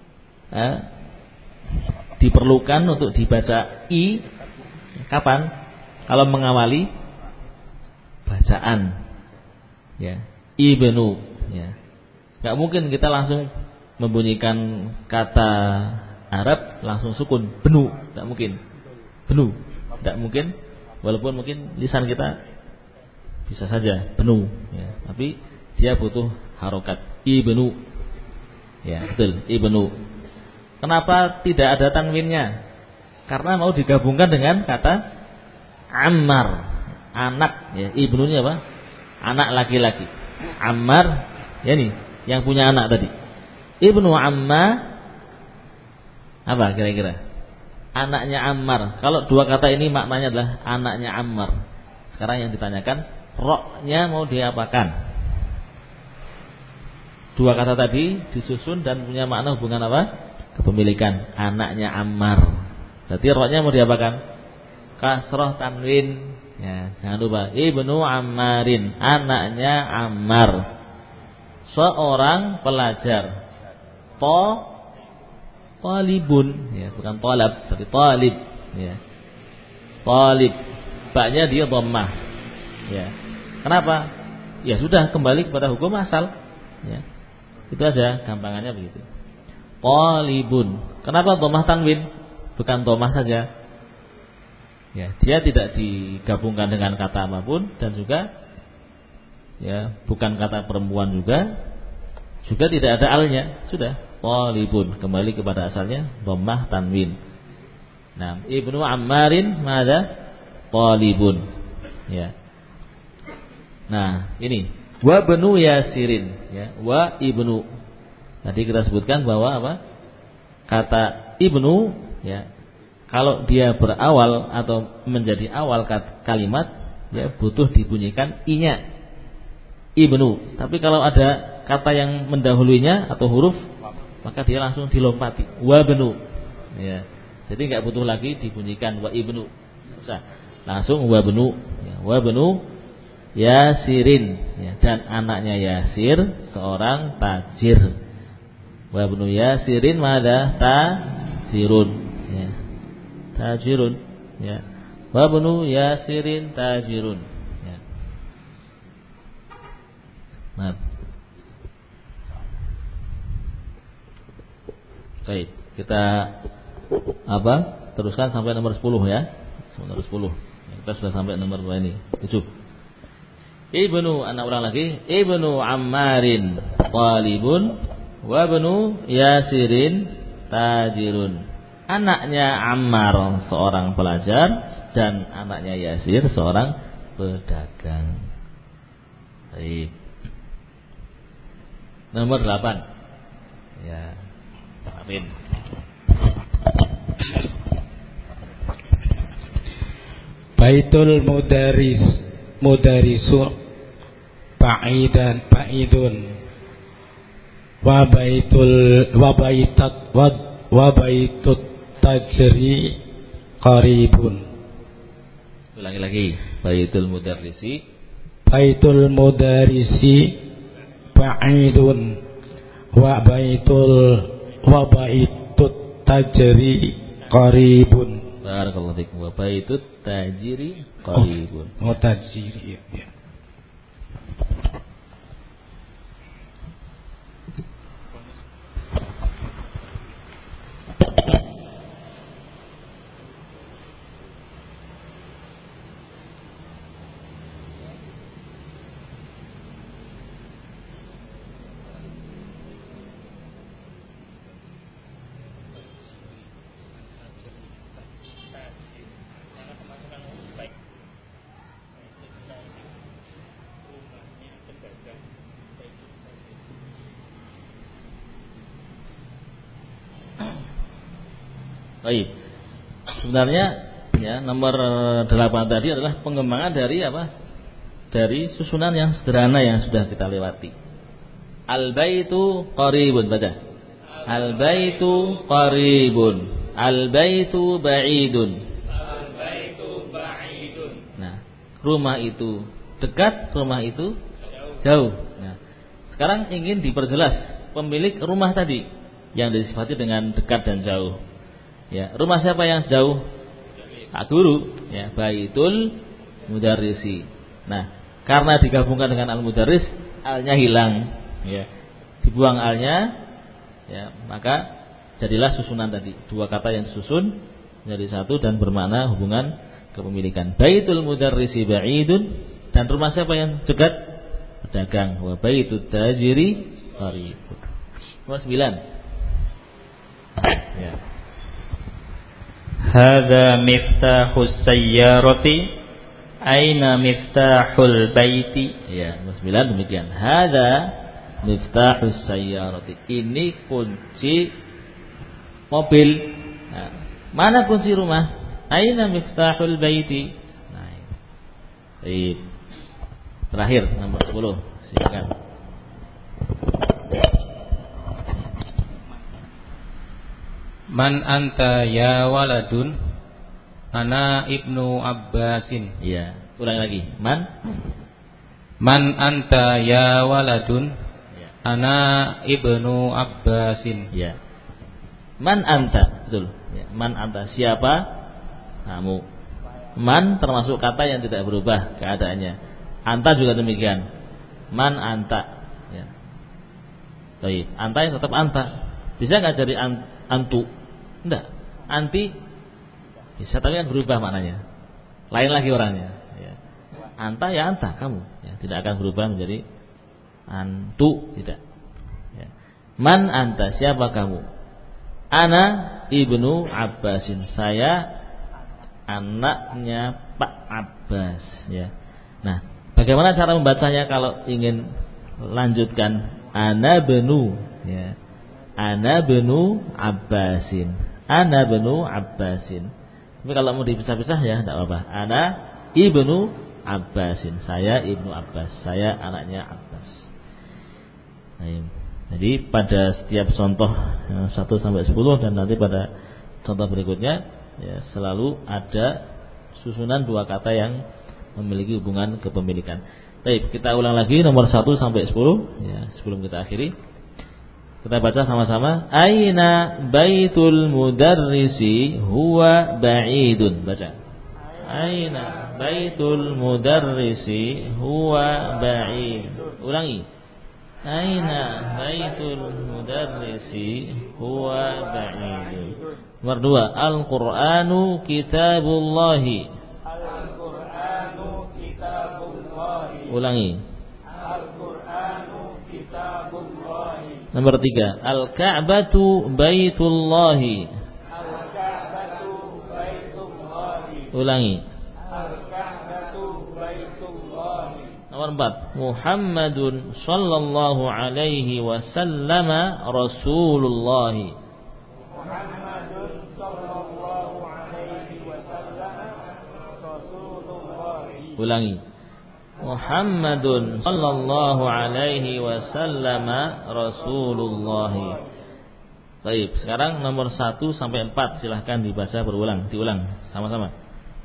diperlukan untuk dibaca i kapan? Kalau mengawali bacaan ya. Ibnu ya. Gak mungkin kita langsung membunyikan kata Arab langsung sukun benu, gak mungkin. Benu, gak mungkin. Walaupun mungkin lisan kita bisa saja benu ya. Tapi dia butuh harokat. Ibnu ya, betul, ibnu. Kenapa tidak ada tanwinnya? Karena mau digabungkan dengan kata Ammar, anak ya. Ibnunya apa? Anak laki-laki. Ammar ya nih yang punya anak tadi. Ibnu Amma apa kira-kira? Anaknya Ammar. Kalau dua kata ini maknanya adalah anaknya Ammar. Sekarang yang ditanyakan roknya mau diapakan? Dua kata tadi disusun dan punya makna hubungan apa? Kepemilikan. Anaknya Ammar. Berarti roknya mau diapakan? Kasroh tanwin. Ya, jangan lupa Ibnu Ammarin, anaknya Ammar. Seorang pelajar. Talibun, ya, bukan talab, tapi talib, ya. Talib. Baknya dia dhammah. Ya. Kenapa? Ya sudah kembali kepada hukum asal. Ya. Itu aja, gampangannya begitu. Talibun. Kenapa dhammah tanwin? Bukan dhammah saja. Ya, dia tidak digabungkan dengan kata apapun dan juga ya, bukan kata perempuan juga tidak ada alnya, sudah talibun, kembali kepada asalnya dhammah tanwin. Nah, Ibnu Ammarin madza? Talibun. Ya. Nah, ini wa benu Yasirin ya, wa ibnu. Tadi kita sebutkan bahwa apa? Kata ibnu ya, kalau dia berawal atau menjadi awal kalimat ya butuh dibunyikan i-nya. Ibnu. Tapi kalau ada kata yang mendahulunya atau huruf maka dia langsung dilompati wa benu. Ya. Jadi enggak butuh lagi dibunyikan wa ibnu. Usah. Langsung wa benu ya, wa benu Yasirin ya, dan anaknya Yasir seorang tajir. Wa benu Yasirin madza? Tajirun ya. Tajirun ya. Wa benu Yasirin tajirun ya. Nah. Baik, kita teruskan sampai nomor 10 ya. Nomor 10. Kita sudah sampai nomor berapa ini? 7. Anak ulang lagi. Ibnu Ammarin talibun wa ibnu Yasirin tajirun. Anaknya Ammar seorang pelajar dan anaknya Yasir seorang pedagang. Baik. Nomor 8. Ya. Amin. Baitul mudarisu ba'idun wa baitut tajri qaribun. Ulangi lagi. Baitul mudarrisi ba'idun wa baitut tajri qaribun. Barakallahu fikum. Wa baitut tajri qaribun. Tajri. Ya. Baik. Sebenarnya ya nomor 8 tadi adalah pengembangan dari apa? Dari susunan yang sederhana yang sudah kita lewati. Al-baitu qaribun, baca. Al-baitu qaribun. Al-baitu ba'idun. Al-baitu ba'idun. Nah, rumah itu dekat, rumah itu jauh. Nah, sekarang ingin diperjelas pemilik rumah tadi yang disifati dengan dekat dan jauh. Ya, rumah siapa yang jauh? Pak guru, ya, baitul mudarrisi. Nah, karena digabungkan dengan al-mudarris, alnya hilang, ya. Dibuang alnya, ya, maka jadilah susunan tadi. Dua kata yang disusun menjadi satu dan bermakna hubungan kepemilikan. Baitul mudarrisi ba'idun, dan rumah siapa yang dekat? Pedagang. Wa baitut tajiri qarib. Nomor 9. Ya. Hadza miftahus sayyarati aina miftahul baiti. Ya, nomor 9 demikian. Hadza miftahus sayyarati. Ini kunci mobil. Nah, mana kunci rumah? Aina miftahul baiti. Nah, baik. Terakhir nomor 10. Silakan. Man anta ya waladun ana ibnu Abbasin. Iya, ulang lagi. Man anta ya waladun ya. Ana ibnu Abbasin. Ya. Man anta, betul. Ya. Man anta, siapa kamu? Man termasuk kata yang tidak berubah keadaannya. Anta juga demikian. Man anta. Ya. Baik, anta yang tetap anta. Bisa nggak jadi antu? Enggak. Anti bisa, tapi kan berubah maknanya. Lain lagi orangnya. Ya. Anta ya anta, kamu. Ya, tidak akan berubah menjadi antu, tidak. Ya. Man anta, siapa kamu? Ana ibnu Abbasin, saya anaknya Pak Abbas. Ya. Nah, bagaimana cara membacanya kalau ingin lanjutkan? Ana benu, ya. Ana benu Abbasin. Ana benu Abbasin. Tapi kalau mau dipisah-pisah ya tidak apa-apa. Ana ibnu Abbasin. Saya ibnu Abbas. Saya anaknya Abbas. Nah, jadi pada setiap contoh 1 sampai 10 dan nanti pada contoh berikutnya ya, selalu ada susunan dua kata yang memiliki hubungan kepemilikan. Baik, kita ulang lagi nomor 1 sampai 10 ya, sebelum kita akhiri. Kita baca sama-sama. Aina baitul mudarrisi huwa ba'idun. Baca. Aina baitul mudarrisi huwa ba'id. Ulangi. Aina baitul mudarrisi huwa ba'idun. Nomor 2, Al-Qur'anu kitabullahi. Al-Qur'anu kitabullahi. Ulangi. Al-Qur'anu kitabullahi. Nomor 3, Al-Ka'batu baitullahi. Al-Ka'batu baitullahi. Ulangi. Al-Ka'batu baitullahi. Nomor 4, Muhammadun sallallahu alaihi wasallam Rasulullah. Muhammadun sallallahu alaihi wasallam Rasulullah. Ulangi. Muhammadun sallallahu alaihi wasallam Rasulullah. Baik, sekarang nomor 1 sampai 4 silahkan dibaca diulang sama-sama.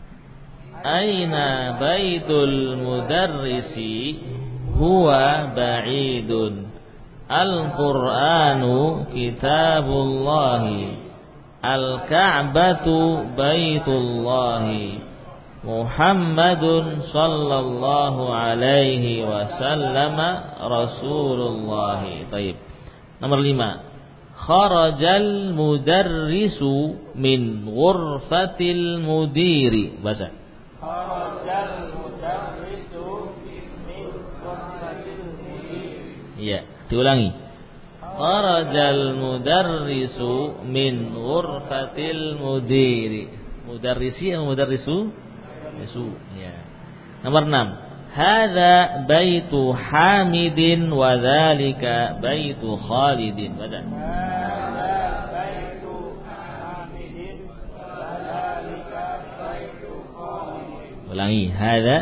Aina baitul mudarrisi huwa ba'idun. Al-Qur'anu kitabullahi. Al-Ka'batu baitullahi. Muhammadun sallallahu alaihi wasallam Rasulullah. Baik. Nomor 5. Kharajal mudarrisu min ghurfatil mudiri. Baca. Kharajal mudarrisu min ghurfatil mudiri. Iya, diulangi. Kharajal mudarrisu min ghurfatil mudiri. Mudarrisi atau mudarrisu? Yesu. Ya. Nomor 6. Hadza baitu Hamidin wa dzalika baitu Khalidin. Baca. Ulangi. Hadza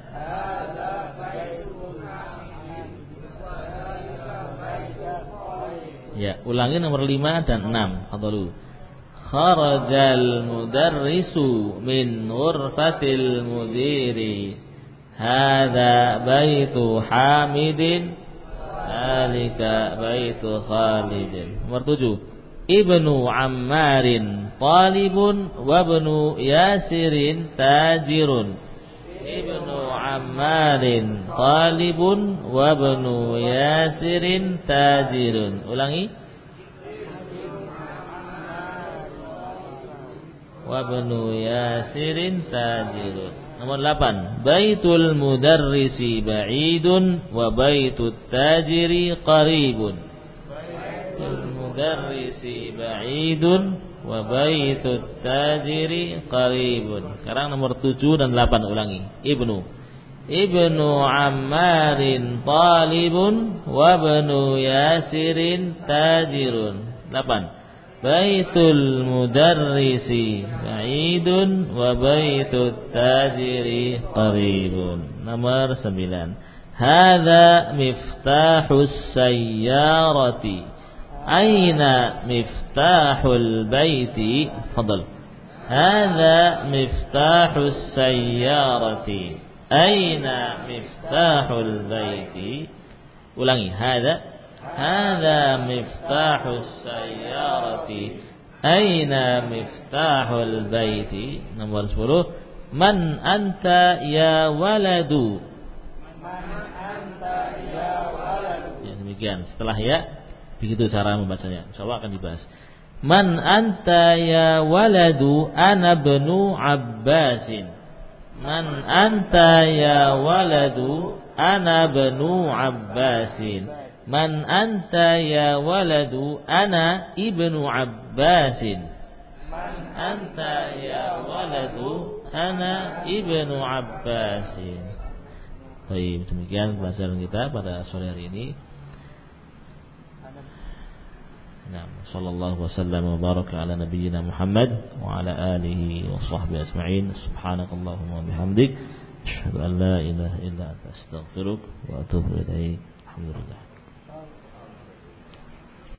ya, ulangi nomor 5 dan 6. Fadhalu. Kharajal mudarrisu min ghurfatil mudiri. Hadza baitu Hamidin, dzalika baitu Khalidin. Nomor 7. Ibnu Ammarin talibun wa ibnu Yasirin tajirun. Ibnu Ammarin talibun wa ibnu Yasirin tajirun. Ulangi. Wa ibnu Yasirin tajirun. Nomor 8. Baitul mudarrisi ba'idun wa baitut tajiri qaribun. Mudarrisi ba'idun wa baitut tajiri qaribun. Sekarang nomor 7 dan 8 ulangi. Ibnu Ammarin talibun wa ibnu Yasirin tajirun. 8. Baitul mudarrisi ba'idun wa baitut tajiri qaribun. Nomor 9. Hadza miftahus sayyarati. Aina miftahul baiti? Fadal. Hadza miftahus sayyarati. Aina miftahul baiti? Ulangi. Hadza miftahus sayyarati. Aina miftahul baiti? Nomor 10. Man anta ya waladu? Man anta ya waladu? Ya, demikian. Setelah ya, begitu cara membacanya. Insyaallah akan dibahas. Man anta ya waladu ana ibnu Abbasin. Man anta ya waladu ana ibnu Abbasin. Man anta ya waladu ana ibnu Abbasin. Man anta ya waladu ana ibnu Abbasin. Baik, demikian pelajaran kita pada sore hari ini. Sallallahu wasallam wa baraka ala nabiyyina Muhammad wa ala alihi wa sahbihi ajma'in. Subhanakallahumma wa bihamdik asyhadu an la ilaha illa anta astaghfiruka wa atubu ilaik. Alhamdulillah.